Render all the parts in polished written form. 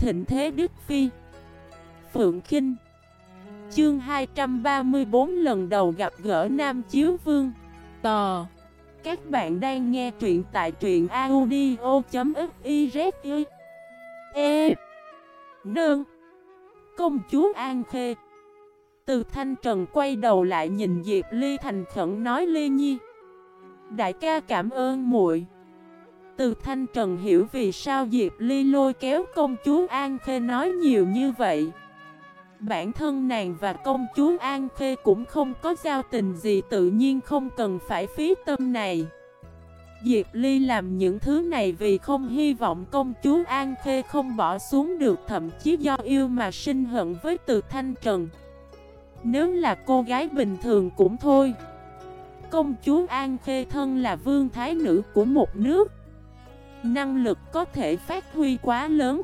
thịnh thế Đức Phi. Phượng Khinh. Chương 234 lần đầu gặp gỡ Nam Chiếu Vương. Tò. Các bạn đang nghe truyện tại truyện audio.fiz. Nương. Công chúa An Khê. Từ Thanh Trần quay đầu lại nhìn Diệp Ly thành khẩn nói: Ly Nhi, đại ca cảm ơn muội. Từ Thanh Trần hiểu vì sao Diệp Ly lôi kéo công chúa An Khê nói nhiều như vậy. Bản thân nàng và công chúa An Khê cũng không có giao tình gì, tự nhiên không cần phải phí tâm này. Diệp Ly làm những thứ này vì không hy vọng công chúa An Khê không bỏ xuống được, thậm chí do yêu mà sinh hận với Từ Thanh Trần. Nếu là cô gái bình thường cũng thôi. Công chúa An Khê thân là vương thái nữ của một nước, năng lực có thể phát huy quá lớn.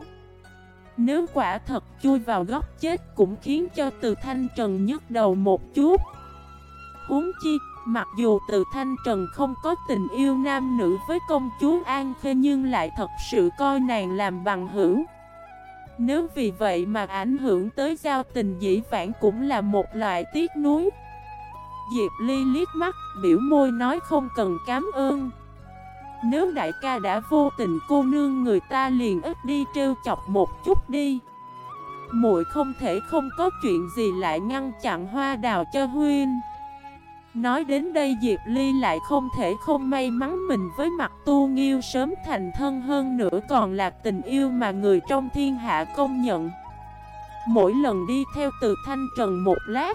Nếu quả thật chui vào góc chết cũng khiến cho Từ Thanh Trần nhức đầu một chút. Huống chi, mặc dù Từ Thanh Trần không có tình yêu nam nữ với công chúa An Khê, nhưng lại thật sự coi nàng làm bằng hữu. Nếu vì vậy mà ảnh hưởng tới giao tình dĩ vãng cũng là một loại tiếc nuối. Diệp Ly liếc mắt, biểu môi nói không cần cảm ơn. Nếu đại ca đã vô tình, cô nương người ta liền ít đi trêu chọc một chút đi. Muội không thể không có chuyện gì lại ngăn chặn hoa đào cho huynh. Nói đến đây Diệp Ly lại không thể không may mắn mình với Mặc Tu Nghiêu sớm thành thân, hơn nữa còn là tình yêu mà người trong thiên hạ công nhận. Mỗi lần đi theo Từ Thanh Trần một lát,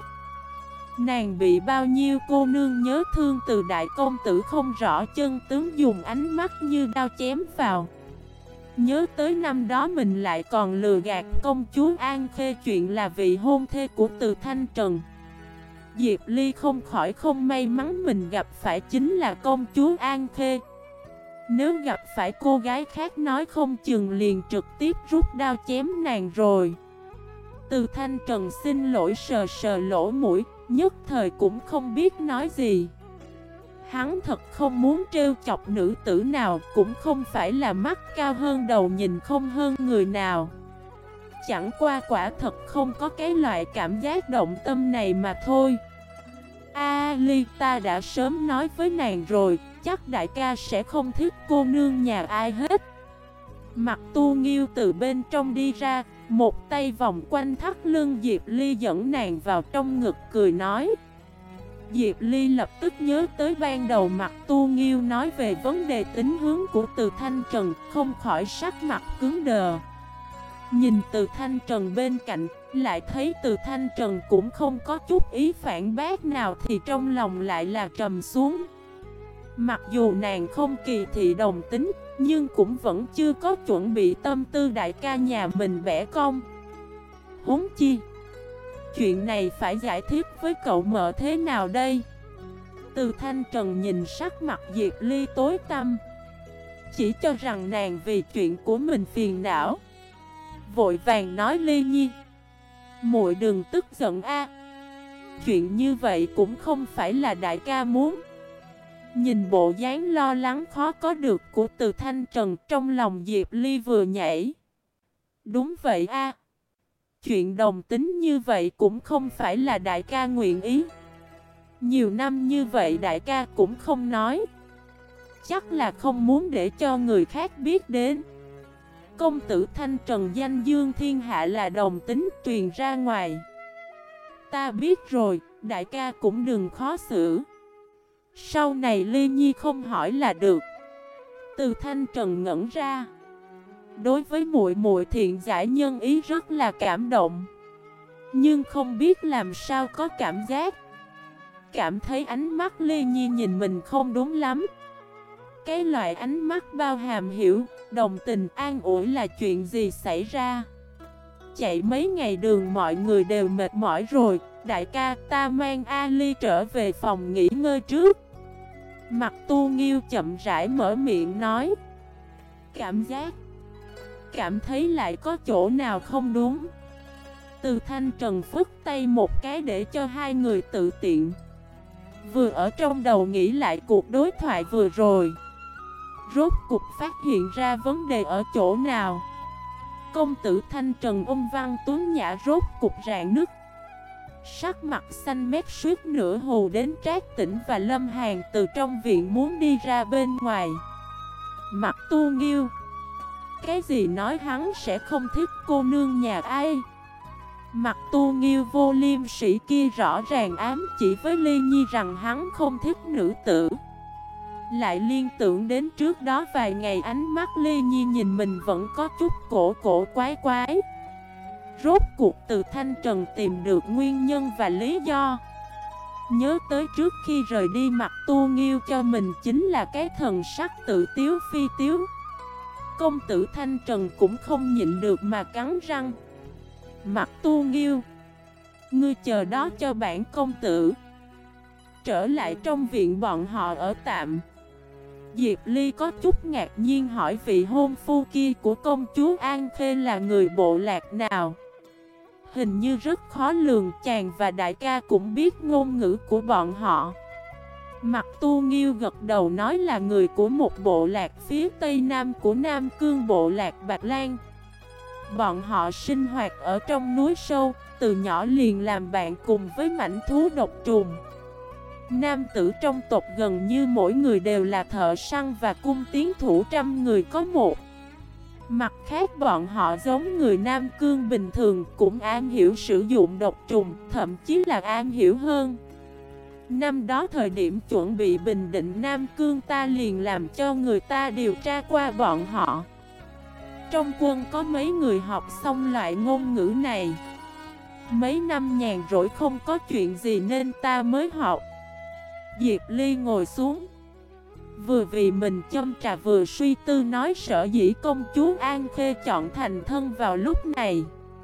nàng bị bao nhiêu cô nương nhớ thương từ đại công tử không rõ chân tướng dùng ánh mắt như đao chém vào. Nhớ tới năm đó mình lại còn lừa gạt công chúa An Khê chuyện là vị hôn thê của Từ Thanh Trần. Diệp Ly không khỏi không may mắn mình gặp phải chính là công chúa An Khê. Nếu gặp phải cô gái khác nói không chừng liền trực tiếp rút đao chém nàng rồi. Từ Thanh Trần xin lỗi sờ sờ lỗ mũi, nhất thời cũng không biết nói gì. Hắn thật không muốn trêu chọc nữ tử nào, cũng không phải là mắt cao hơn đầu nhìn không hơn người nào. Chẳng qua quả thật không có cái loại cảm giác động tâm này mà thôi. Ly, ta đã sớm nói với nàng rồi, chắc đại ca sẽ không thích cô nương nhà ai hết. Mặc Tu Nghiêu từ bên trong đi ra, một tay vòng quanh thắt lưng Diệp Ly dẫn nàng vào trong ngực cười nói. Diệp Ly lập tức nhớ tới ban đầu Mặc Tu Nghiêu nói về vấn đề tính hướng của Từ Thanh Trần, không khỏi sắc mặt cứng đờ. Nhìn Từ Thanh Trần bên cạnh, lại thấy Từ Thanh Trần cũng không có chút ý phản bác nào thì trong lòng lại là trầm xuống. Mặc dù nàng không kỳ thị đồng tính, nhưng cũng vẫn chưa có chuẩn bị tâm tư đại ca nhà mình bẻ cong. Huống chi, chuyện này phải giải thích với cậu mợ thế nào đây? Từ Thanh Trần nhìn sắc mặt Diệp Ly tối tăm, chỉ cho rằng nàng vì chuyện của mình phiền não, vội vàng nói: Ly Nhi, muội đừng tức giận a. Chuyện như vậy cũng không phải là đại ca muốn. Nhìn bộ dáng lo lắng khó có được của Từ Thanh Trần, trong lòng Diệp Ly vừa nhảy. Đúng vậy a, chuyện đồng tính như vậy cũng không phải là đại ca nguyện ý. Nhiều năm như vậy đại ca cũng không nói, chắc là không muốn để cho người khác biết đến. Công tử Thanh Trần danh dương thiên hạ là đồng tính truyền ra ngoài. Ta biết rồi, đại ca cũng đừng khó xử. Sau này Ly Nhi không hỏi là được. Từ Thanh Trần ngẩn ra. Đối với muội muội thiện giải nhân ý rất là cảm động, nhưng không biết làm sao có cảm giác, cảm thấy ánh mắt Ly Nhi nhìn mình không đúng lắm. Cái loại ánh mắt bao hàm hiểu, đồng tình, an ủi là chuyện gì xảy ra? Chạy mấy ngày đường mọi người đều mệt mỏi rồi, đại ca ta mang Ali trở về phòng nghỉ ngơi trước. Mặc Tu Nghiêu chậm rãi mở miệng nói. Cảm thấy lại có chỗ nào không đúng. Từ Thanh Trần phức tay một cái để cho hai người tự tiện. Vừa ở trong đầu nghĩ lại cuộc đối thoại vừa rồi, rốt cục phát hiện ra vấn đề ở chỗ nào. Công tử Thanh Trần Văn Tuấn Nhã rốt cục rạn nứt. Sắc mặt xanh mét suýt nửa hù đến Trác Tĩnh và Lâm Hàn từ trong viện muốn đi ra bên ngoài. Mặt Tu Nghiêu, cái gì nói hắn sẽ không thích cô nương nhà ai? Mặt Tu Nghiêu vô liêm sĩ kia rõ ràng ám chỉ với Ly Nhi rằng hắn không thích nữ tử. Lại liên tưởng đến trước đó vài ngày ánh mắt Ly Nhi nhìn mình vẫn có chút cổ quái quái. Rốt cuộc Từ Thanh Trần tìm được nguyên nhân và lý do. Nhớ tới trước khi rời đi, Mặt Tu Nghiêu cho mình chính là cái thần sắc tự tiếu phi tiếu. Công tử Thanh Trần cũng không nhịn được mà cắn răng. Mặt Tu Nghiêu, ngươi chờ đó cho bản công tử. Trở lại trong viện bọn họ ở tạm. Diệp Ly có chút ngạc nhiên hỏi vị hôn phu kia của công chúa An Khê là người bộ lạc nào. Hình như rất khó lường, chàng và đại ca cũng biết ngôn ngữ của bọn họ. Mặt Tu Nghiêu gật đầu nói là người của một bộ lạc phía tây nam của Nam Cương, bộ lạc Bạch Lan. Bọn họ sinh hoạt ở trong núi sâu, từ nhỏ liền làm bạn cùng với mãnh thú độc trùng. Nam tử trong tộc gần như mỗi người đều là thợ săn và cung tiến thủ, 100 người có một. Mặt khác bọn họ giống người Nam Cương bình thường, cũng am hiểu sử dụng độc trùng, thậm chí là am hiểu hơn. Năm đó thời điểm chuẩn bị bình định Nam Cương, ta liền làm cho người ta điều tra qua bọn họ. Trong quân có mấy người học xong loại ngôn ngữ này. Mấy năm nhàn rỗi không có chuyện gì nên ta mới học. Diệp Ly ngồi xuống, vừa vì mình châm trà vừa suy tư nói sở dĩ công chúa An Khê chọn thành thân vào lúc này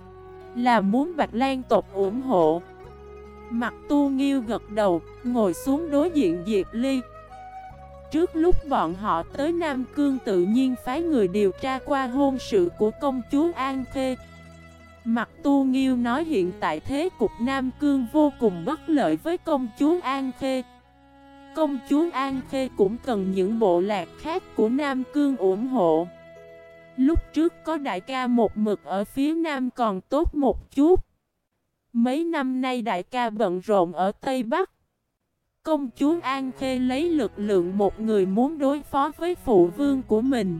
là muốn Bạch Lan tộc ủng hộ. Mặt Tu Nghiêu gật đầu, ngồi xuống đối diện Diệp Ly. Trước lúc bọn họ tới Nam Cương tự nhiên phái người điều tra qua hôn sự của công chúa An Khê. Mặt Tu Nghiêu nói hiện tại thế cục Nam Cương vô cùng bất lợi với công chúa An Khê. Công chúa An Khê cũng cần những bộ lạc khác của Nam Cương ủng hộ. Lúc trước có đại ca một mực ở phía Nam còn tốt một chút. Mấy năm nay đại ca bận rộn ở Tây Bắc. Công chúa An Khê lấy lực lượng một người muốn đối phó với phụ vương của mình,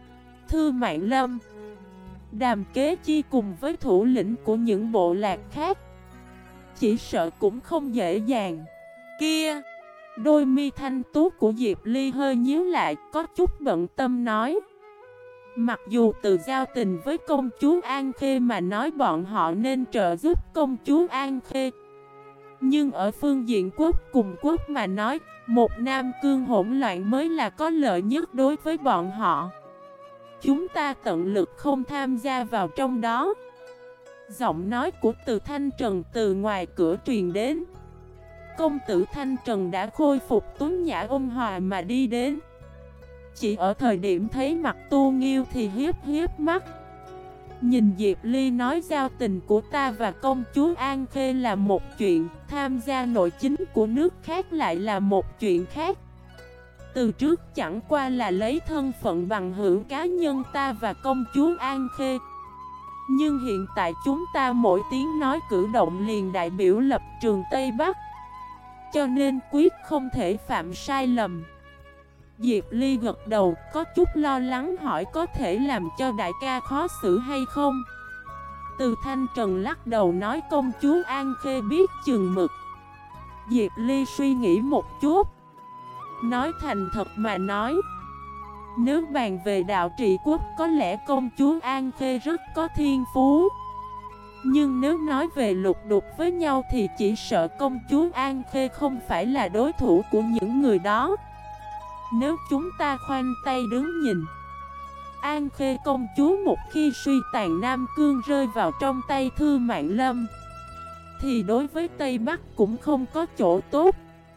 Thư Mạn Lâm, Đàm Kế Chi cùng với thủ lĩnh của những bộ lạc khác. Chỉ sợ cũng không dễ dàng. Kia! Đôi mi thanh tú của Diệp Ly hơi nhíu lại, có chút bận tâm nói. Mặc dù từ giao tình với công chúa An Khê mà nói bọn họ nên trợ giúp công chúa An Khê, nhưng ở phương diện quốc cùng quốc mà nói, một Nam Cương hỗn loạn mới là có lợi nhất đối với bọn họ. Chúng ta tận lực không tham gia vào trong đó. Giọng nói của Từ Thanh Trần từ ngoài cửa truyền đến. Công tử Thanh Trần đã khôi phục tuấn nhã ôn hòa mà đi đến. Chỉ ở thời điểm thấy mặt Tu Nghiêu thì hiếp mắt. Nhìn Diệp Ly nói giao tình của ta và công chúa An Khê là một chuyện, tham gia nội chính của nước khác lại là một chuyện khác. Từ trước chẳng qua là lấy thân phận bằng hữu cá nhân ta và công chúa An Khê. Nhưng hiện tại chúng ta mỗi tiếng nói cử động liền đại biểu lập trường Tây Bắc, cho nên quyết không thể phạm sai lầm. Diệp Ly gật đầu, có chút lo lắng hỏi có thể làm cho đại ca khó xử hay không. Từ Thanh Trần lắc đầu nói công chúa An Khê biết chừng mực. Diệp Ly suy nghĩ một chút, nói thành thật mà nói, nếu bàn về đạo trị quốc có lẽ công chúa An Khê rất có thiên phú. Nhưng nếu nói về lục đục với nhau thì chỉ sợ công chúa An Khê không phải là đối thủ của những người đó. Nếu chúng ta khoanh tay đứng nhìn, An Khê công chúa một khi suy tàn Nam Cương rơi vào trong tay Thư Mạn Lâm, thì đối với Tây Bắc cũng không có chỗ tốt.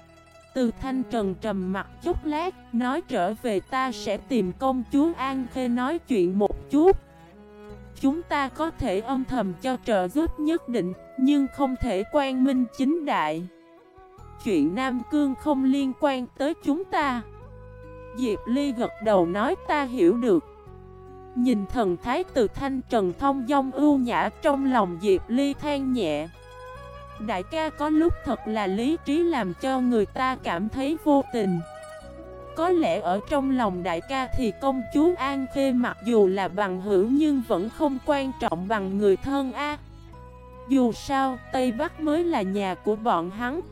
Từ Thanh Trần trầm mặt chút lát, nói trở về ta sẽ tìm công chúa An Khê nói chuyện một chút. Chúng ta có thể âm thầm cho trợ giúp nhất định, nhưng không thể quang minh chính đại. Chuyện Nam Cương không liên quan tới chúng ta. Diệp Ly gật đầu nói ta hiểu được. Nhìn thần thái Từ Thanh Trần thông dong ưu nhã, trong lòng Diệp Ly than nhẹ. Đại ca có lúc thật là lý trí làm cho người ta cảm thấy vô tình. Có lẽ ở trong lòng đại ca thì công chúa An Khê mặc dù là bằng hữu nhưng vẫn không quan trọng bằng người thân a. Dù sao, Tây Bắc mới là nhà của bọn hắn.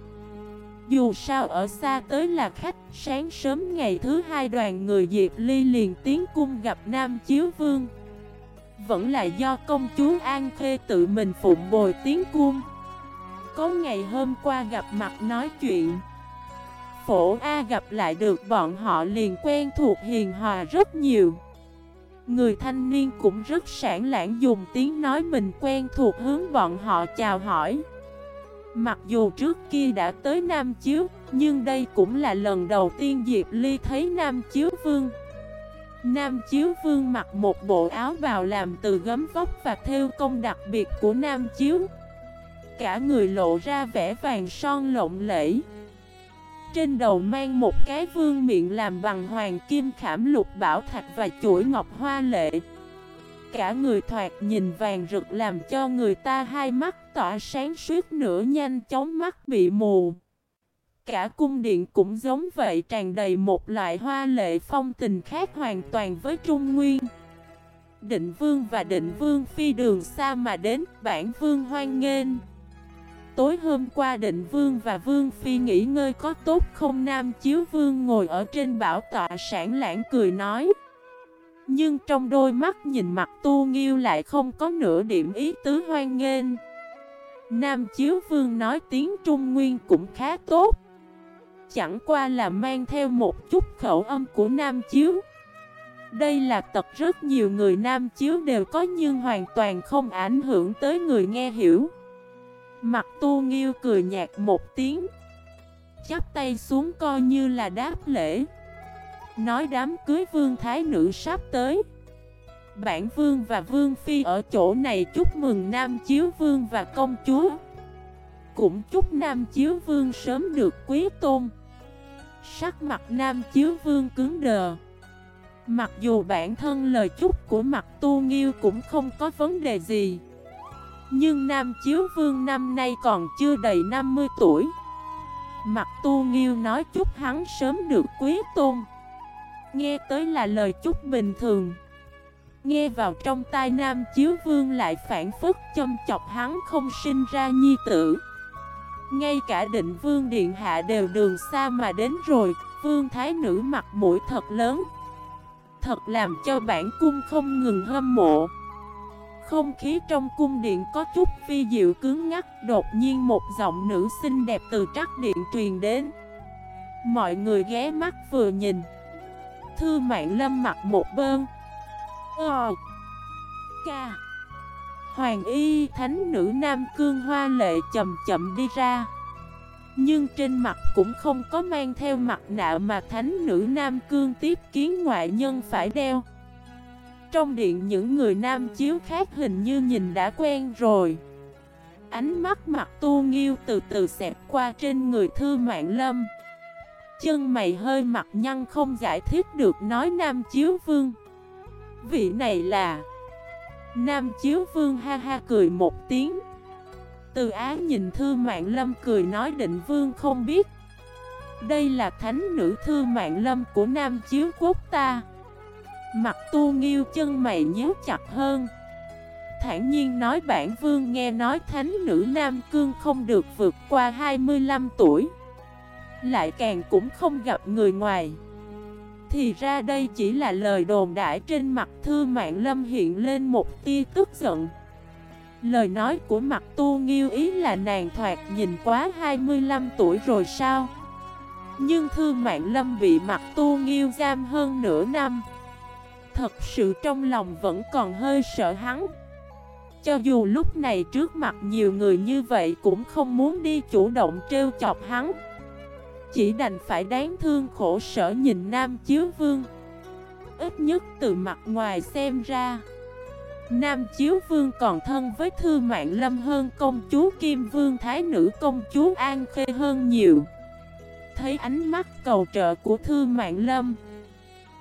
Dù sao ở xa tới là khách. Sáng sớm ngày thứ hai đoàn người Diệp Ly liền tiến cung gặp Nam Chiếu Vương. Vẫn là do công chúa An Khê tự mình phụng bồi tiến cung. Có ngày hôm qua gặp mặt nói chuyện, Phổ A gặp lại được bọn họ liền quen thuộc hiền hòa rất nhiều. Người thanh niên cũng rất sảng lảng dùng tiếng nói mình quen thuộc hướng bọn họ chào hỏi. Mặc dù trước kia đã tới Nam Chiếu, nhưng đây cũng là lần đầu tiên Diệp Ly thấy Nam Chiếu Vương. Nam Chiếu Vương mặc một bộ áo bào làm từ gấm vóc và thêu công đặc biệt của Nam Chiếu. Cả người lộ ra vẻ vàng son lộng lẫy. Trên đầu mang một cái vương miện làm bằng hoàng kim khảm lục bảo thạch và chuỗi ngọc hoa lệ. Cả người thoạt nhìn vàng rực làm cho người ta hai mắt tỏa sáng suýt nữa nhanh chóng mắt bị mù. Cả cung điện cũng giống vậy, tràn đầy một loại hoa lệ phong tình khác hoàn toàn với Trung Nguyên. Định Vương và Định Vương phi đường xa mà đến, bản Vương hoan nghênh. Tối hôm qua Định Vương và Vương phi nghỉ ngơi có tốt không? Nam Chiếu Vương ngồi ở trên bảo tọa sảng lãng cười nói. Nhưng trong đôi mắt nhìn mặt Tu Nghiêu lại không có nửa điểm ý tứ hoan nghênh. Nam Chiếu Vương nói tiếng Trung Nguyên cũng khá tốt, chẳng qua là mang theo một chút khẩu âm của Nam Chiếu. Đây là tật rất nhiều người Nam Chiếu đều có nhưng hoàn toàn không ảnh hưởng tới người nghe hiểu. Mặt Tu Nghiêu cười nhạt một tiếng, chắp tay xuống coi như là đáp lễ. Nói đám cưới vương thái nữ sắp tới, bản Vương và Vương phi ở chỗ này chúc mừng Nam Chiếu Vương và công chúa. Cũng chúc Nam Chiếu Vương sớm được quý tôn. Sắc mặt Nam Chiếu Vương cứng đờ. Mặc dù bản thân lời chúc của mặt Tu Nghiêu cũng không có vấn đề gì, nhưng Nam Chiếu Vương năm nay còn chưa đầy 50 tuổi. Mặt Tu Nghiêu nói chúc hắn sớm được quý tôn, nghe tới là lời chúc bình thường, nghe vào trong tai Nam Chiếu Vương lại phản phất châm chọc hắn không sinh ra nhi tử. Ngay cả Định Vương điện hạ đều đường xa mà đến rồi, Vương thái nữ mặt mũi thật lớn, thật làm cho bản cung không ngừng hâm mộ. Không khí trong cung điện có chút phi diệu cứng ngắc. Đột nhiên một giọng nữ xinh đẹp từ trắc điện truyền đến. Mọi người ghé mắt vừa nhìn, Thư Mạn Lâm mặc một bơn ca hoàng y thánh nữ Nam Cương hoa lệ chậm chậm đi ra. Nhưng trên mặt cũng không có mang theo mặt nạ mà thánh nữ Nam Cương tiếp kiến ngoại nhân phải đeo. Trong điện những người Nam Chiếu khác hình như nhìn đã quen rồi. Ánh mắt mặt Tu Nghiêu từ từ xẹt qua trên người Thư Mạn Lâm. Chân mày hơi mặt nhăn không giải thích được nói Nam Chiếu Vương. Vị này là... Nam Chiếu Vương ha ha cười một tiếng. Từ Á nhìn Thư Mạn Lâm cười nói Định Vương không biết. Đây là thánh nữ Thư Mạn Lâm của Nam Chiếu quốc ta. Mặt Tu Nghiêu chân mày nhíu chặt hơn, thản nhiên nói bản Vương nghe nói thánh nữ Nam Cương không được vượt qua 25 tuổi, lại càng cũng không gặp người ngoài. Thì ra đây chỉ là lời đồn đại. Trên mặt Thư Mạn Lâm hiện lên một tia tức giận. Lời nói của mặt Tu Nghiêu ý là nàng thoạt nhìn quá 25 tuổi rồi sao? Nhưng Thư Mạn Lâm bị mặt Tu Nghiêu giam hơn nửa năm, thật sự trong lòng vẫn còn hơi sợ hắn. Cho dù lúc này trước mặt nhiều người như vậy cũng không muốn đi chủ động trêu chọc hắn, chỉ đành phải đáng thương khổ sở nhìn Nam Chiếu Vương. Ít nhất từ mặt ngoài xem ra, Nam Chiếu Vương còn thân với Thư Mạn Lâm hơn công chúa Kim Vương thái nữ công chúa An Khê hơn nhiều. Thấy ánh mắt cầu trợ của Thư Mạn Lâm,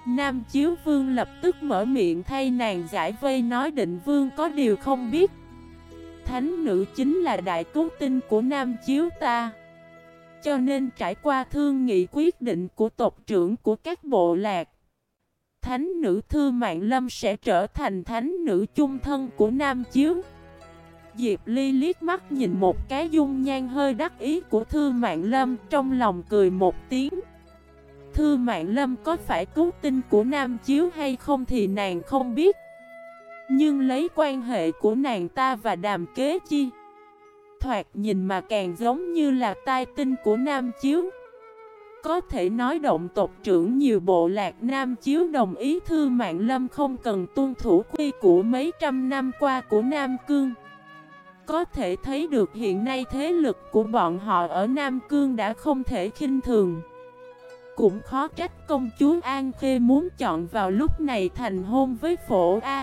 Nam Chiếu Vương lập tức mở miệng thay nàng giải vây, nói Định Vương có điều không biết, thánh nữ chính là đại cứu tinh của Nam Chiếu ta. Cho nên trải qua thương nghị quyết định của tộc trưởng của các bộ lạc, thánh nữ Thư Mạn Lâm sẽ trở thành thánh nữ chung thân của Nam Chiếu. Diệp Ly liếc mắt nhìn một cái dung nhan hơi đắc ý của Thư Mạn Lâm, trong lòng cười một tiếng. Thư Mạn Lâm có phải cứu tinh của Nam Chiếu hay không thì nàng không biết, nhưng lấy quan hệ của nàng ta và Đàm Kế Chi, thoạt nhìn mà càng giống như là tai tinh của Nam Chiếu. Có thể nói động tộc trưởng nhiều bộ lạc Nam Chiếu đồng ý Thư Mạn Lâm không cần tuân thủ quy củ mấy trăm năm qua của Nam Cương. Có thể thấy được hiện nay thế lực của bọn họ ở Nam Cương đã không thể khinh thường. Cũng khó trách công chúa An Khê muốn chọn vào lúc này thành hôn với Phổ A.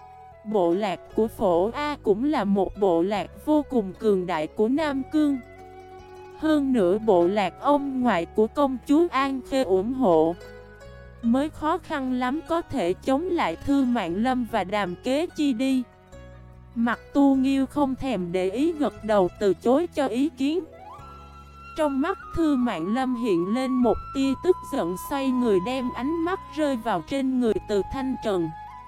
Bộ lạc của Phổ A cũng là một bộ lạc vô cùng cường đại của Nam Cương. Hơn nữa bộ lạc ông ngoại của công chúa An Khê ủng hộ, mới khó khăn lắm có thể chống lại Thư Mạn Lâm và Đàm Kế Chi đi. Mặt Tu Nghiêu không thèm để ý gật đầu từ chối cho ý kiến. Trong mắt Thư Mạn Lâm hiện lên một tia tức giận, xoay người đem ánh mắt rơi vào trên người Từ Thanh Trần.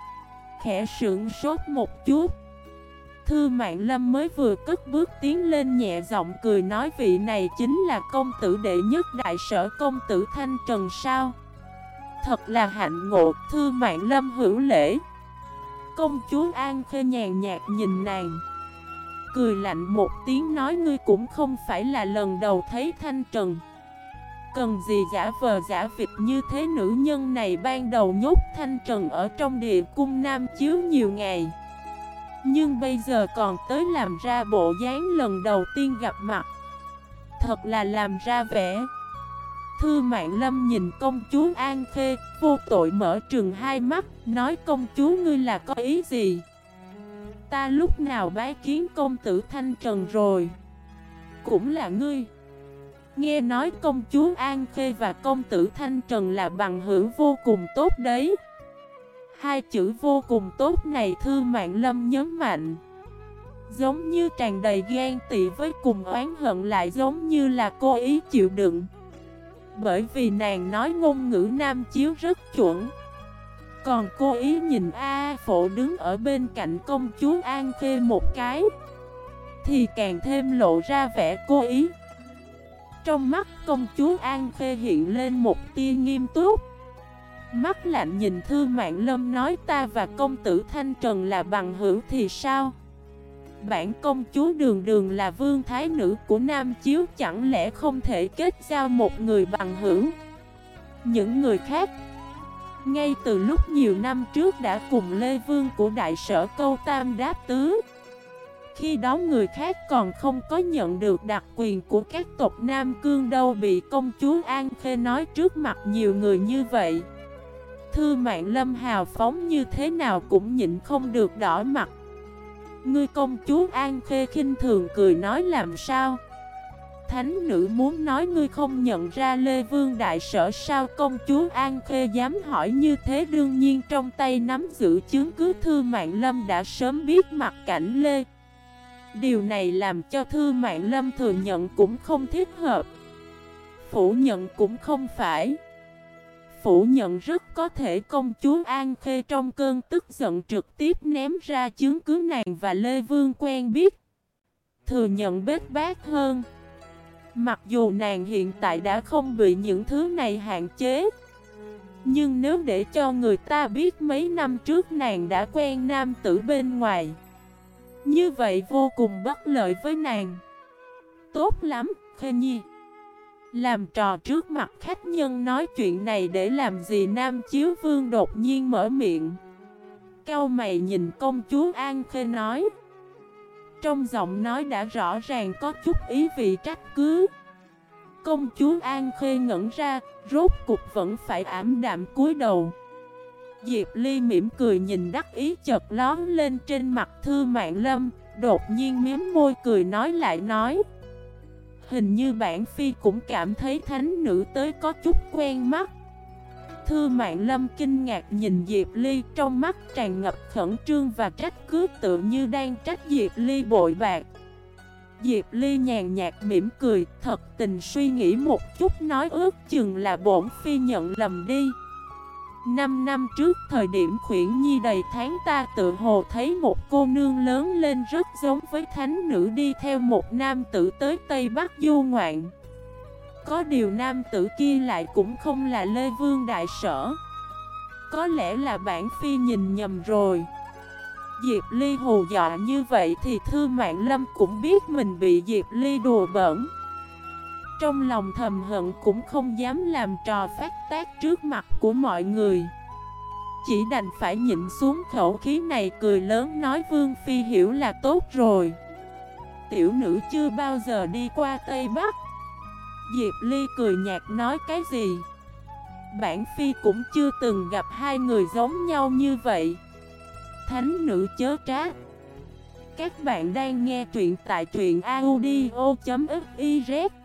Khẽ sững sốt một chút, Thư Mạn Lâm mới vừa cất bước tiến lên nhẹ giọng cười nói vị này chính là công tử đệ nhất đại sở công tử Thanh Trần sao? Thật là hạnh ngộ. Thư Mạn Lâm hữu lễ. Công chúa An Khê nhàn nhạt nhìn nàng, cười lạnh một tiếng nói ngươi cũng không phải là lần đầu thấy Thanh Trần. Cần gì giả vờ giả vịt như thế, nữ nhân này ban đầu nhốt Thanh Trần ở trong địa cung Nam Chiếu nhiều ngày, nhưng bây giờ còn tới làm ra bộ dáng lần đầu tiên gặp mặt, thật là làm ra vẻ. Thư Mạn Lâm nhìn công chúa An Khê, vô tội mở trừng hai mắt, nói công chúa ngươi là có ý gì? Ta lúc nào bái kiến công tử Thanh Trần rồi? Cũng là ngươi. Nghe nói công chúa An Khê và công tử Thanh Trần là bằng hữu vô cùng tốt đấy. Hai chữ vô cùng tốt này Thư Mạn Lâm nhấn mạnh, giống như tràn đầy ghen tị với cùng oán hận, lại giống như là cố ý chịu đựng. Bởi vì nàng nói ngôn ngữ Nam Chiếu rất chuẩn. Còn cố ý nhìn A Phổ đứng ở bên cạnh công chúa An Khê một cái, thì càng thêm lộ ra vẻ cố ý. Trong mắt công chúa An Khê hiện lên một tia nghiêm túc, mắt lạnh nhìn Thư Mạn Lâm nói ta và công tử Thanh Trần là bằng hữu thì sao? Bản công chúa đường đường là vương thái nữ của Nam Chiếu, chẳng lẽ không thể kết giao một người bằng hữu? Những người khác, ngay từ lúc nhiều năm trước đã cùng Lê Vương của đại sở câu tam đáp tứ. Khi đó người khác còn không có nhận được đặc quyền của các tộc Nam Cương đâu, bị công chúa An Khê nói trước mặt nhiều người như vậy. Thư Mạn Lâm hào phóng như thế nào cũng nhịn không được đỏ mặt. Ngươi công chúa An Khê khinh thường cười nói làm sao? Thánh nữ muốn nói ngươi không nhận ra Lê Vương đại sở sao? Công chúa An Khê dám hỏi như thế, đương nhiên trong tay nắm giữ chứng cứ. Thư Mạn Lâm đã sớm biết mặt cảnh Lê. Điều này làm cho Thư Mạn Lâm thừa nhận cũng không thích hợp, phủ nhận cũng không phải. Phủ nhận rất có thể công chúa An Khê trong cơn tức giận trực tiếp ném ra chứng cứ nàng và Lê Vương quen biết. Thừa nhận bết bát hơn. Mặc dù nàng hiện tại đã không bị những thứ này hạn chế, nhưng nếu để cho người ta biết mấy năm trước nàng đã quen nam tử bên ngoài, như vậy vô cùng bất lợi với nàng. Tốt lắm, Khê Nhi, làm trò trước mặt khách nhân nói chuyện này để làm gì? Nam Chiếu Vương đột nhiên mở miệng, cau mày nhìn công chúa An Khê nói, trong giọng nói đã rõ ràng có chút ý vị trách cứ. Công chúa An Khê ngẩn ra, rốt cục vẫn phải ảm đạm cúi đầu. Diệp Ly mỉm cười nhìn đắc ý chợt lóm lên trên mặt Thư Mạn Lâm, đột nhiên mím môi cười nói lại nói, hình như bản phi cũng cảm thấy thánh nữ tới có chút quen mắt. Thư Mạn Lâm kinh ngạc nhìn Diệp Ly, trong mắt tràn ngập khẩn trương và trách cứ, tựa như đang trách Diệp Ly bội bạc. Diệp Ly nhàn nhạt mỉm cười, thật tình suy nghĩ một chút nói ước chừng là bổn phi nhận lầm đi. 5 năm trước thời điểm Khuyển Nhi đầy tháng, ta tự hồ thấy một cô nương lớn lên rất giống với thánh nữ đi theo một nam tử tới Tây Bắc du ngoạn. Có điều nam tử kia lại cũng không là Lê Vương Đại Sở. Có lẽ là bản phi nhìn nhầm rồi. Diệp Ly hù dọa như vậy thì Thư Mạn Lâm cũng biết mình bị Diệp Ly đùa bỡn. Trong lòng thầm hận cũng không dám làm trò phát tác trước mặt của mọi người. Chỉ đành phải nhịn xuống khẩu khí này, cười lớn nói Vương phi hiểu là tốt rồi. Tiểu nữ chưa bao giờ đi qua Tây Bắc. Diệp Ly cười nhạt nói cái gì? Bản phi cũng chưa từng gặp hai người giống nhau như vậy. Thánh nữ chớ trách. Các bạn đang nghe truyện tại truyện audio.fif